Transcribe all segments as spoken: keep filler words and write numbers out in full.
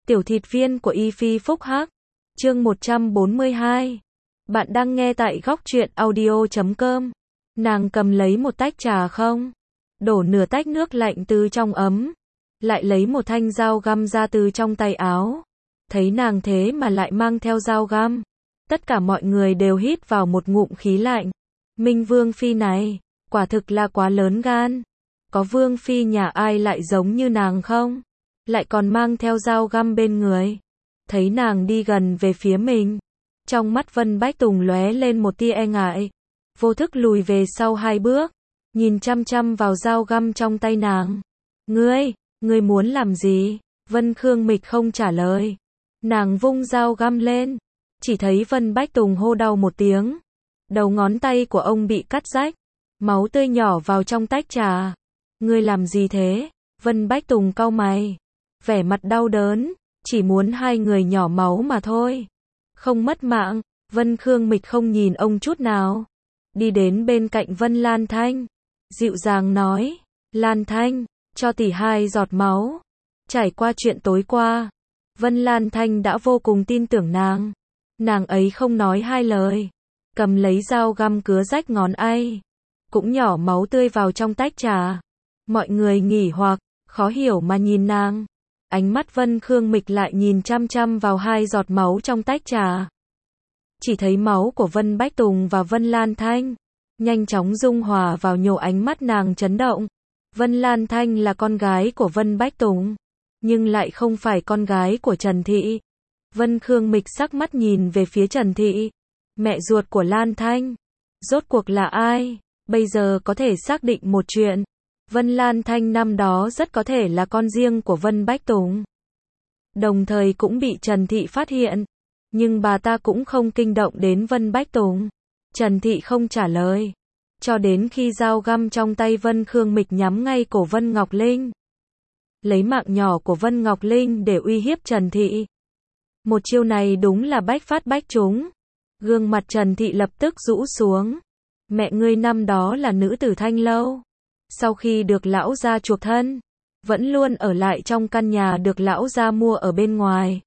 Tiểu thịt viên của Y Phi Phúc Hắc. Chương một trăm bốn mươi hai. Bạn đang nghe tại góc truyện audio chấm com. Nàng cầm lấy một tách trà không? Đổ nửa tách nước lạnh từ trong ấm. Lại lấy một thanh dao găm ra từ trong tay áo. Thấy nàng thế mà lại mang theo dao găm. Tất cả mọi người đều hít vào một ngụm khí lạnh. Minh Vương Phi này, quả thực là quá lớn gan. Có Vương Phi nhà ai lại giống như nàng không? Lại còn mang theo dao găm bên người. Thấy nàng đi gần về phía mình. Trong mắt Vân Bách Tùng lóe lên một tia e ngại. Vô thức lùi về sau hai bước. Nhìn chăm chăm vào dao găm trong tay nàng. Ngươi, ngươi muốn làm gì? Vân Khương Mịch không trả lời. Nàng vung dao găm lên. Chỉ thấy Vân Bách Tùng hô đau một tiếng. Đầu ngón tay của ông bị cắt rách. Máu tươi nhỏ vào trong tách trà. Ngươi làm gì thế? Vân Bách Tùng cau mày. Vẻ mặt đau đớn. Chỉ muốn hai người nhỏ máu mà thôi. Không mất mạng. Vân Khương Mịch không nhìn ông chút nào. Đi đến bên cạnh Vân Lan Thanh. Dịu dàng nói. Lan Thanh, cho tỷ hai giọt máu. Trải qua chuyện tối qua. Vân Lan Thanh đã vô cùng tin tưởng nàng. Nàng ấy không nói hai lời. Cầm lấy dao găm cứa rách ngón tay. Cũng nhỏ máu tươi vào trong tách trà. Mọi người nghỉ hoặc, khó hiểu mà nhìn nàng. Ánh mắt Vân Khương Mịch lại nhìn chăm chăm vào hai giọt máu trong tách trà. Chỉ thấy máu của Vân Bách Tùng và Vân Lan Thanh nhanh chóng dung hòa vào, nhổ ánh mắt nàng chấn động. Vân Lan Thanh là con gái của Vân Bách Tùng, nhưng lại không phải con gái của Trần Thị. Vân Khương Mịch sắc mắt nhìn về phía Trần Thị, mẹ ruột của Lan Thanh. Rốt cuộc là ai? Bây giờ có thể xác định một chuyện. Vân Lan Thanh năm đó rất có thể là con riêng của Vân Bách Tùng. Đồng thời cũng bị Trần Thị phát hiện. Nhưng bà ta cũng không kinh động đến Vân Bách Tùng. Trần Thị không trả lời. Cho đến khi dao găm trong tay Vân Khương Mịch nhắm ngay cổ Vân Ngọc Linh. Lấy mạng nhỏ của Vân Ngọc Linh để uy hiếp Trần Thị. Một chiêu này đúng là bách phát bách trúng. Gương mặt Trần Thị lập tức rũ xuống. Mẹ ngươi năm đó là nữ tử Thanh Lâu. Sau khi được lão gia chuộc thân, vẫn luôn ở lại trong căn nhà được lão gia mua ở bên ngoài.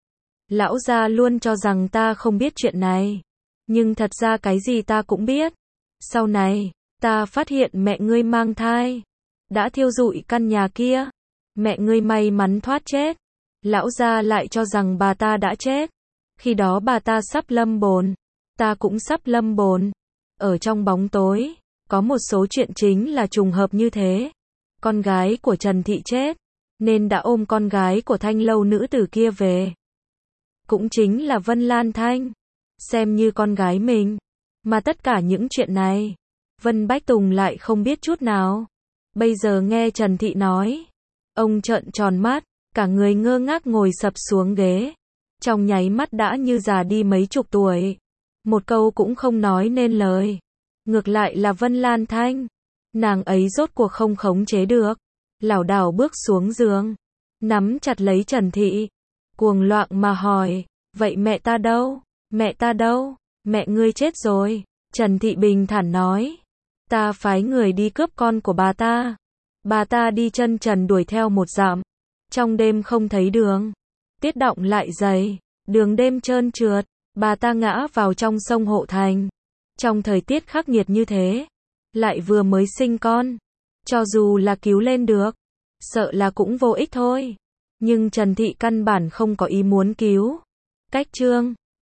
Lão gia luôn cho rằng ta không biết chuyện này. Nhưng thật ra cái gì ta cũng biết. Sau này, ta phát hiện mẹ ngươi mang thai. Đã thiêu rụi căn nhà kia. Mẹ ngươi may mắn thoát chết. Lão gia lại cho rằng bà ta đã chết. Khi đó bà ta sắp lâm bồn. Ta cũng sắp lâm bồn. Ở trong bóng tối, có một số chuyện chính là trùng hợp như thế. Con gái của Trần Thị chết, nên đã ôm con gái của Thanh Lâu nữ tử kia về. Cũng chính là Vân Lan Thanh. Xem như con gái mình. Mà tất cả những chuyện này, Vân Bách Tùng lại không biết chút nào. Bây giờ nghe Trần Thị nói, ông trợn tròn mắt, cả người ngơ ngác ngồi sập xuống ghế. Trong nháy mắt đã như già đi mấy chục tuổi. Một câu cũng không nói nên lời. Ngược lại là Vân Lan Thanh. Nàng ấy rốt cuộc không khống chế được. Lảo đảo bước xuống giường. Nắm chặt lấy Trần Thị. Cuồng loạn mà hỏi. Vậy mẹ ta đâu? Mẹ ta đâu? Mẹ ngươi chết rồi. Trần Thị bình thản nói. Ta phái người đi cướp con của bà ta. Bà ta đi chân trần đuổi theo một dặm. Trong đêm không thấy đường. Tiết động lại dày. Đường đêm trơn trượt. Bà ta ngã vào trong sông Hộ Thành. Trong thời tiết khắc nghiệt như thế. Lại vừa mới sinh con. Cho dù là cứu lên được. Sợ là cũng vô ích thôi. Nhưng Trần Thị căn bản không có ý muốn cứu. Cách chương